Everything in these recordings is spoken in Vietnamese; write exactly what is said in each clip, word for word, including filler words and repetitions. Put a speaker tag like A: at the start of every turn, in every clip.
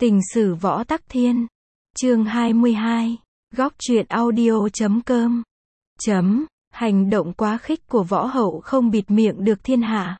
A: Tình sử Võ Tắc Thiên. Chương hai mươi hai. Góc truyện audio chấm com. Chấm. Hành động quá khích của Võ Hậu không bịt miệng được thiên hạ.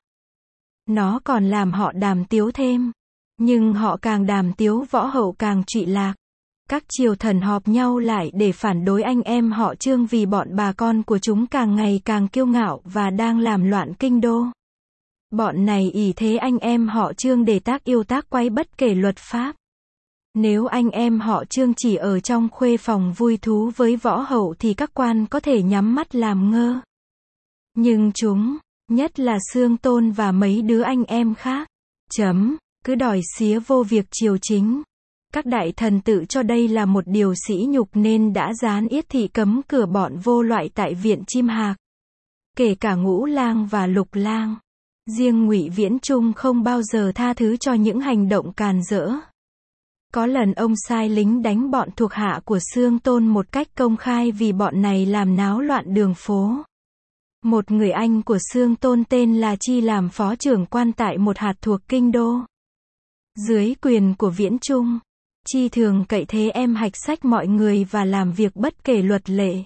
A: Nó còn làm họ đàm tiếu thêm. Nhưng họ càng đàm tiếu Võ Hậu càng trụy lạc. Các triều thần họp nhau lại để phản đối anh em họ Trương vì bọn bà con của chúng càng ngày càng kiêu ngạo và đang làm loạn kinh đô. Bọn này ỷ thế anh em họ Trương để tác yêu tác quấy bất kể luật pháp. Nếu anh em họ Trương chỉ ở trong khuê phòng vui thú với Võ Hậu thì các quan có thể nhắm mắt làm ngơ. Nhưng chúng, nhất là Sương Tôn và mấy đứa anh em khác, chấm, cứ đòi xía vô việc triều chính. Các đại thần tự cho đây là một điều sỉ nhục nên đã gián yết thị cấm cửa bọn vô loại tại viện Chim Hạc. Kể cả Ngũ Lang và Lục Lang. Riêng Ngụy Viễn Trung không bao giờ tha thứ cho những hành động càn rỡ. Có lần ông sai lính đánh bọn thuộc hạ của Sương Tôn một cách công khai vì bọn này làm náo loạn đường phố. Một người anh của Sương Tôn tên là Chi làm phó trưởng quan tại một hạt thuộc kinh đô. Dưới quyền của Viễn Trung, Chi thường cậy thế em hạch sách mọi người và làm việc bất kể luật lệ.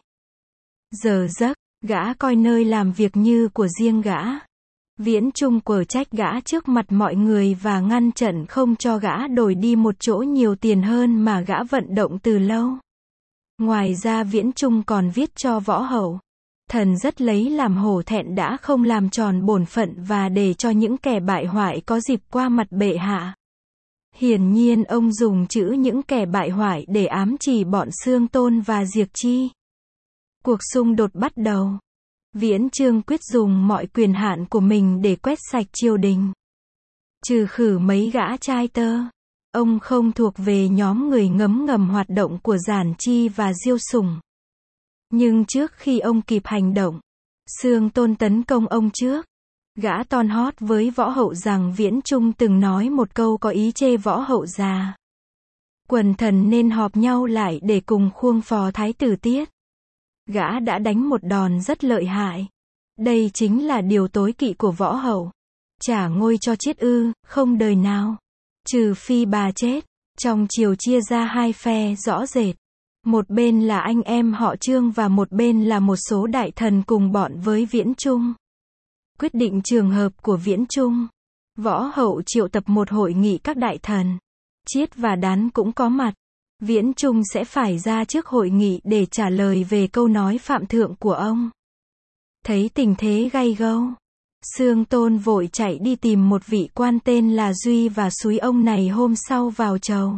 A: Giờ giấc, gã coi nơi làm việc như của riêng gã. Viễn Trung quở trách gã trước mặt mọi người và ngăn chặn không cho gã đổi đi một chỗ nhiều tiền hơn mà gã vận động từ lâu. Ngoài ra Viễn Trung còn viết cho Võ Hậu. Thần rất lấy làm hổ thẹn đã không làm tròn bổn phận và để cho những kẻ bại hoại có dịp qua mặt bệ hạ. Hiển nhiên ông dùng chữ những kẻ bại hoại để ám chỉ bọn Sương Tôn và Diệp Chi. Cuộc xung đột bắt đầu. Viễn Chương quyết dùng mọi quyền hạn của mình để quét sạch triều đình. Trừ khử mấy gã trai tơ. Ông không thuộc về nhóm người ngấm ngầm hoạt động của Giản Chi và Diêu Sùng. Nhưng trước khi ông kịp hành động, Sương Tôn tấn công ông trước. Gã ton hót với Võ Hậu rằng Viễn Trung từng nói một câu có ý chê Võ Hậu già. Quần thần nên họp nhau lại để cùng khuông phò thái tử Tiết. Gã đã đánh một đòn rất lợi hại. Đây chính là điều tối kỵ của Võ Hậu. Trả ngôi cho Chiết ư, không đời nào. Trừ phi bà chết. Trong triều chia ra hai phe rõ rệt. Một bên là anh em họ Trương và một bên là một số đại thần cùng bọn với Viễn Trung. Quyết định trường hợp của Viễn Trung. Võ Hậu triệu tập một hội nghị các đại thần. Chiết và Đán cũng có mặt. Viễn Trung sẽ phải ra trước hội nghị để trả lời về câu nói phạm thượng của ông. Thấy tình thế gay gâu, Sương Tôn vội chạy đi tìm một vị quan tên là Duy và xúi ông này hôm sau vào chầu.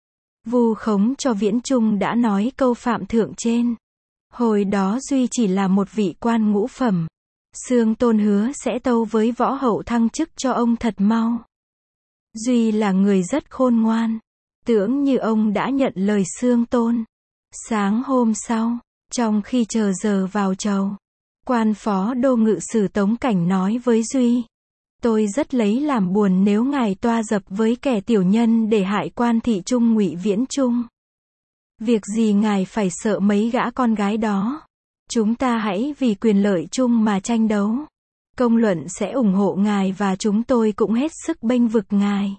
A: Vu khống cho Viễn Trung đã nói câu phạm thượng trên. Hồi đó Duy chỉ là một vị quan ngũ phẩm. Sương Tôn hứa sẽ tâu với Võ Hậu thăng chức cho ông thật mau. Duy là người rất khôn ngoan. Tưởng như ông đã nhận lời Sương Tôn. Sáng hôm sau, trong khi chờ giờ vào chầu, quan phó đô ngự sử Tống Cảnh nói với Duy. Tôi rất lấy làm buồn nếu ngài toa dập với kẻ tiểu nhân để hại quan thị trung Ngụy Viễn Trung. Việc gì ngài phải sợ mấy gã con gái đó. Chúng ta hãy vì quyền lợi chung mà tranh đấu. Công luận sẽ ủng hộ ngài và chúng tôi cũng hết sức bênh vực ngài.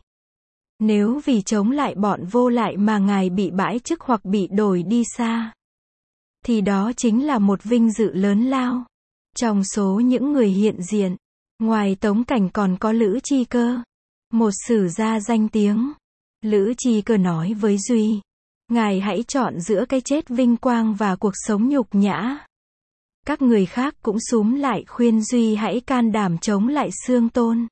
A: Nếu vì chống lại bọn vô lại mà ngài bị bãi chức hoặc bị đổi đi xa, thì đó chính là một vinh dự lớn lao. Trong số những người hiện diện, ngoài Tống Cảnh còn có Lữ Chi Cơ, một sử gia danh tiếng. Lữ Chi Cơ nói với Duy, ngài hãy chọn giữa cái chết vinh quang và cuộc sống nhục nhã. Các người khác cũng xúm lại khuyên Duy hãy can đảm chống lại Sương Tôn.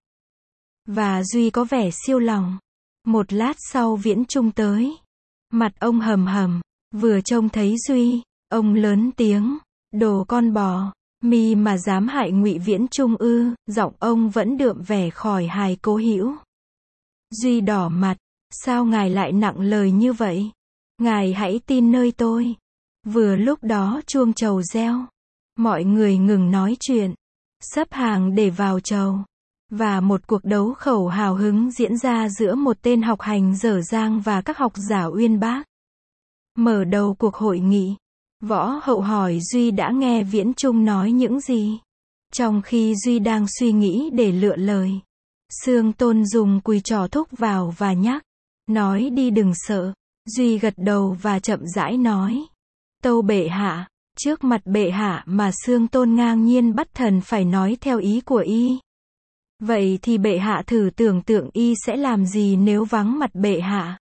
A: Và Duy có vẻ siêu lòng. Một lát sau Viễn Trung tới. Mặt ông hầm hầm. Vừa trông thấy Duy, ông lớn tiếng. Đồ con bò, mi mà dám hại Ngụy Viễn Trung ư? Giọng ông vẫn đượm vẻ khòi hài cố hữu. Duy đỏ mặt. Sao ngài lại nặng lời như vậy? Ngài hãy tin nơi tôi. Vừa lúc đó chuông chầu reo. Mọi người ngừng nói chuyện. Sắp hàng để vào chầu. Và một cuộc đấu khẩu hào hứng diễn ra giữa một tên học hành dở dang và các học giả uyên bác. Mở đầu cuộc hội nghị, Võ Hậu hỏi Duy đã nghe Viễn Trung nói những gì. Trong khi Duy đang suy nghĩ để lựa lời, Sương Tôn dùng cùi trò thúc vào và nhắc. nói đi đừng sợ. Duy gật đầu và chậm rãi nói. Tâu bệ hạ, trước mặt bệ hạ mà Xương Tôn ngang nhiên bắt thần phải nói theo ý của y. Vậy thì bệ hạ thử tưởng tượng y sẽ làm gì nếu vắng mặt bệ hạ.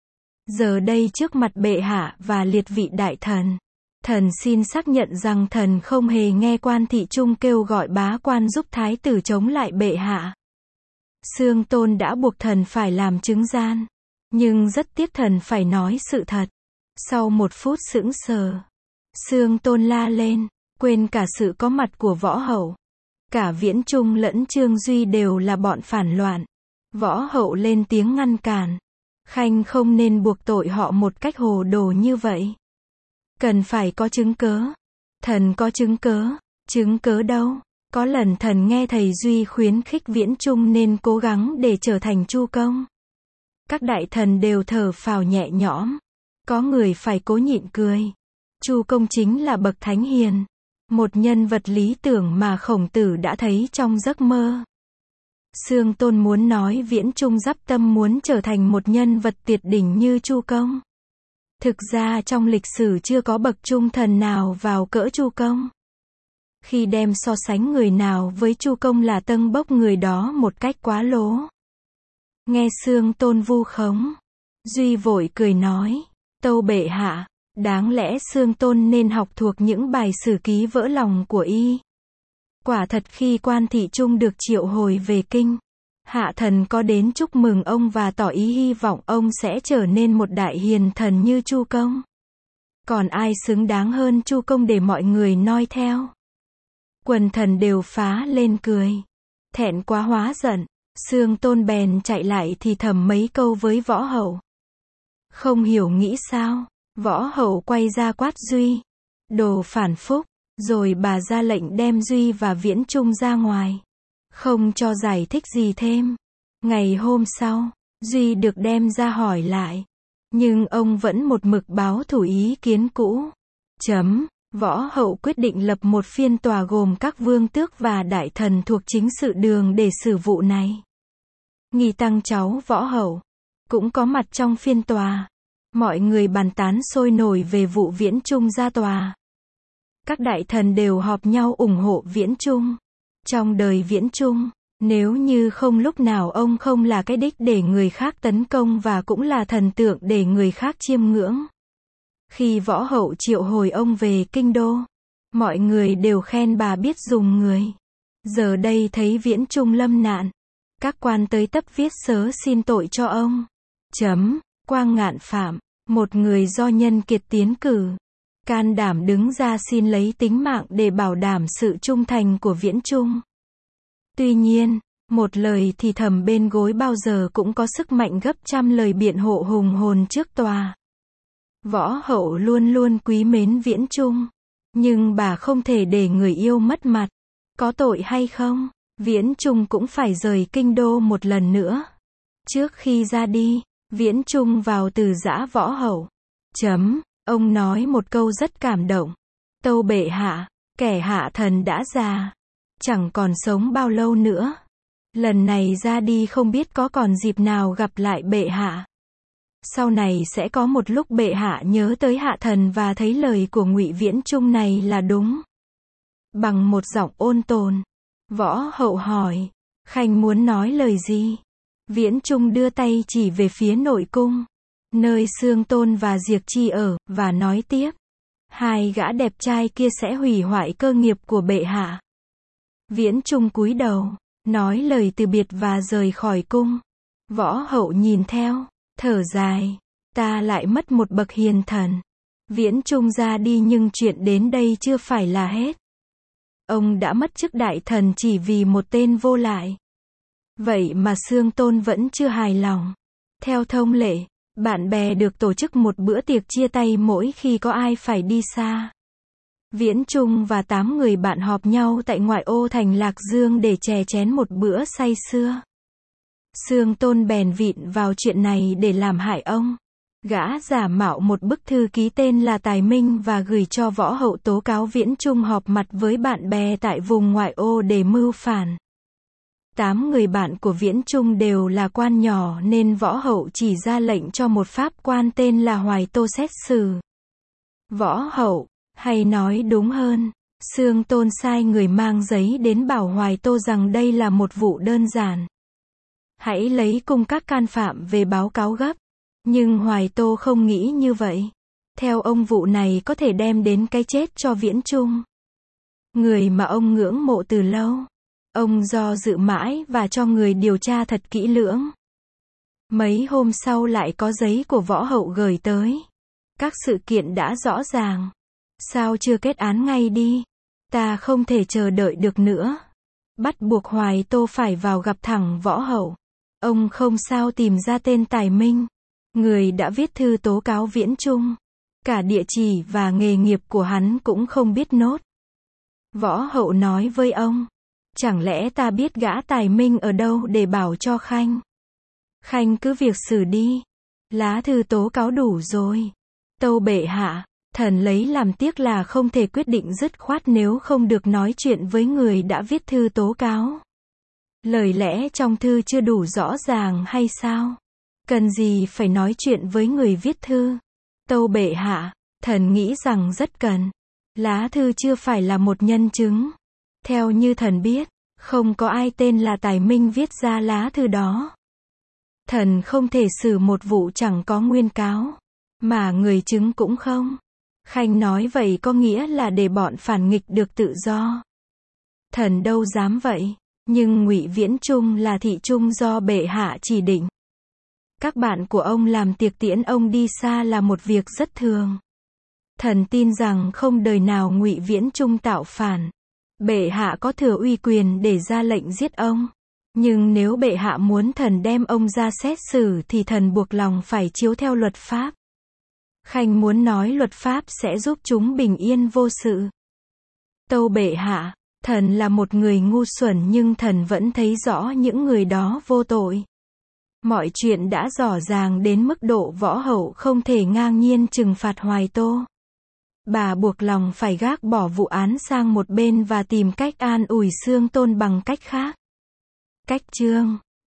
A: Giờ đây trước mặt bệ hạ và liệt vị đại thần, thần xin xác nhận rằng thần không hề nghe Quan Thị Trung kêu gọi bá quan giúp thái tử chống lại bệ hạ. Xương Tôn đã buộc thần phải làm chứng gian, nhưng rất tiếc thần phải nói sự thật. Sau một phút sững sờ, Xương Tôn la lên, quên cả sự có mặt của Võ Hậu. Cả Viễn Trung lẫn Trương Duy đều là bọn phản loạn. Võ Hậu lên tiếng ngăn cản. Khanh không nên buộc tội họ một cách hồ đồ như vậy. Cần phải có chứng cớ. Thần có chứng cớ. Chứng cớ đâu? Có lần thần nghe thầy Duy khuyến khích Viễn Trung nên cố gắng để trở thành Chu Công. Các đại thần đều thở phào nhẹ nhõm. Có người phải cố nhịn cười. Chu Công chính là bậc thánh hiền. Một nhân vật lý tưởng mà Khổng Tử đã thấy trong giấc mơ. Xương Tôn muốn nói Viễn Trung dắp tâm muốn trở thành một nhân vật tuyệt đỉnh như Chu Công. Thực ra trong lịch sử chưa có bậc trung thần nào vào cỡ Chu Công. Khi đem so sánh người nào với Chu Công là tâng bốc người đó một cách quá lố. Nghe Xương Tôn vu khống, Duy vội cười nói, tâu bệ hạ, đáng lẽ Xương Tôn nên học thuộc những bài sử ký vỡ lòng của y. Quả thật khi Quan Thị Trung được triệu hồi về kinh, hạ thần có đến chúc mừng ông và tỏ ý hy vọng ông sẽ trở nên một đại hiền thần như Chu Công. Còn ai xứng đáng hơn Chu Công để mọi người noi theo? Quần thần đều phá lên cười. Thẹn quá hóa giận, Xương Tôn bèn chạy lại thì thầm mấy câu với Võ Hậu. Không hiểu nghĩ sao? Võ Hậu quay ra quát Duy. Đồ phản phúc. Rồi bà ra lệnh đem Duy và Viễn Trung ra ngoài. Không cho giải thích gì thêm. Ngày hôm sau, Duy được đem ra hỏi lại. Nhưng ông vẫn một mực báo thủ ý kiến cũ. Chấm. Võ Hậu quyết định lập một phiên tòa gồm các vương tước và đại thần thuộc chính sự đường để xử vụ này. Nghi Tăng cháu Võ Hậu cũng có mặt trong phiên tòa. Mọi người bàn tán sôi nổi về vụ Viễn Trung ra tòa. Các đại thần đều họp nhau ủng hộ Viễn Trung. Trong đời Viễn Trung, nếu như không lúc nào ông không là cái đích để người khác tấn công và cũng là thần tượng để người khác chiêm ngưỡng. Khi Võ Hậu triệu hồi ông về kinh đô, mọi người đều khen bà biết dùng người. Giờ đây thấy Viễn Trung lâm nạn, các quan tới tấp viết sớ xin tội cho ông. Chấm. Quang Ngạn Phạm, một người do Nhân Kiệt tiến cử, can đảm đứng ra xin lấy tính mạng để bảo đảm sự trung thành của Viễn Trung. Tuy nhiên, một lời thì thầm bên gối bao giờ cũng có sức mạnh gấp trăm lời biện hộ hùng hồn trước tòa. Võ Hậu luôn luôn quý mến Viễn Trung, nhưng bà không thể để người yêu mất mặt. Có tội hay không, Viễn Trung cũng phải rời kinh đô một lần nữa. Trước khi ra đi, Viễn Trung vào từ giã Võ Hậu. Chấm. Ông nói một câu rất cảm động. Tâu bệ hạ, kẻ hạ thần đã già, chẳng còn sống bao lâu nữa. Lần này ra đi không biết có còn dịp nào gặp lại bệ hạ. Sau này sẽ có một lúc bệ hạ nhớ tới hạ thần và thấy lời của Ngụy Viễn Trung này là đúng. Bằng một giọng ôn tồn, Võ Hậu hỏi, Khanh muốn nói lời gì? Viễn Trung đưa tay chỉ về phía nội cung, nơi Xương Tôn và Diệc Chi ở, và nói tiếp. Hai gã đẹp trai kia sẽ hủy hoại cơ nghiệp của bệ hạ. Viễn Trung cúi đầu, nói lời từ biệt và rời khỏi cung. Võ Hậu nhìn theo, thở dài. Ta lại mất một bậc hiền thần. Viễn Trung ra đi nhưng chuyện đến đây chưa phải là hết. Ông đã mất chức đại thần chỉ vì một tên vô lại. Vậy mà Xương Tôn vẫn chưa hài lòng. Theo thông lệ, bạn bè được tổ chức một bữa tiệc chia tay mỗi khi có ai phải đi xa. Viễn Trung và tám người bạn họp nhau tại ngoại ô thành Lạc Dương để chè chén một bữa say sưa. Xương Tôn bèn vịn vào chuyện này để làm hại ông. Gã giả mạo một bức thư ký tên là Tài Minh và gửi cho Võ Hậu tố cáo Viễn Trung họp mặt với bạn bè tại vùng ngoại ô để mưu phản. Tám người bạn của Viễn Chung đều là quan nhỏ nên võ hậu chỉ ra lệnh cho một pháp quan tên là Hoài Tô xét xử. Võ hậu, hay nói đúng hơn, Xương Tôn sai người mang giấy đến bảo Hoài Tô rằng đây là một vụ đơn giản. Hãy lấy cùng các can phạm về báo cáo gấp. Nhưng Hoài Tô không nghĩ như vậy. Theo ông vụ này có thể đem đến cái chết cho Viễn Chung, người mà ông ngưỡng mộ từ lâu. Ông do dự mãi và cho người điều tra thật kỹ lưỡng. Mấy hôm sau lại có giấy của võ hậu gửi tới. Các sự kiện đã rõ ràng. Sao chưa kết án ngay đi? Ta không thể chờ đợi được nữa. Bắt buộc Hoài Tô phải vào gặp thẳng võ hậu. Ông không sao tìm ra tên Tài Minh, người đã viết thư tố cáo Viễn Chung. Cả địa chỉ và nghề nghiệp của hắn cũng không biết nốt. Võ hậu nói với ông, chẳng lẽ ta biết gã Tài Minh ở đâu để bảo cho Khanh? Khanh cứ việc xử đi. Lá thư tố cáo đủ rồi. Tâu bệ hạ, thần lấy làm tiếc là không thể quyết định dứt khoát nếu không được nói chuyện với người đã viết thư tố cáo. Lời lẽ trong thư chưa đủ rõ ràng hay sao? Cần gì phải nói chuyện với người viết thư? Tâu bệ hạ, thần nghĩ rằng rất cần. Lá thư chưa phải là một nhân chứng. Theo như thần biết, không có ai tên là Tài Minh viết ra lá thư đó. Thần không thể xử một vụ chẳng có nguyên cáo, mà người chứng cũng không. Khanh nói vậy có nghĩa là để bọn phản nghịch được tự do. Thần đâu dám vậy, nhưng Ngụy Viễn Chung là thị trung do bệ hạ chỉ định. Các bạn của ông làm tiệc tiễn ông đi xa là một việc rất thường. Thần tin rằng không đời nào Ngụy Viễn Chung tạo phản. Bệ hạ có thừa uy quyền để ra lệnh giết ông. Nhưng nếu bệ hạ muốn thần đem ông ra xét xử thì thần buộc lòng phải chiếu theo luật pháp. Khanh muốn nói luật pháp sẽ giúp chúng bình yên vô sự. Tâu bệ hạ, thần là một người ngu xuẩn nhưng thần vẫn thấy rõ những người đó vô tội. Mọi chuyện đã rõ ràng đến mức độ võ hậu không thể ngang nhiên trừng phạt Hoài Tô. Bà buộc lòng phải gác bỏ vụ án sang một bên và tìm cách an ủi Xương Tôn bằng cách khác. Cách chương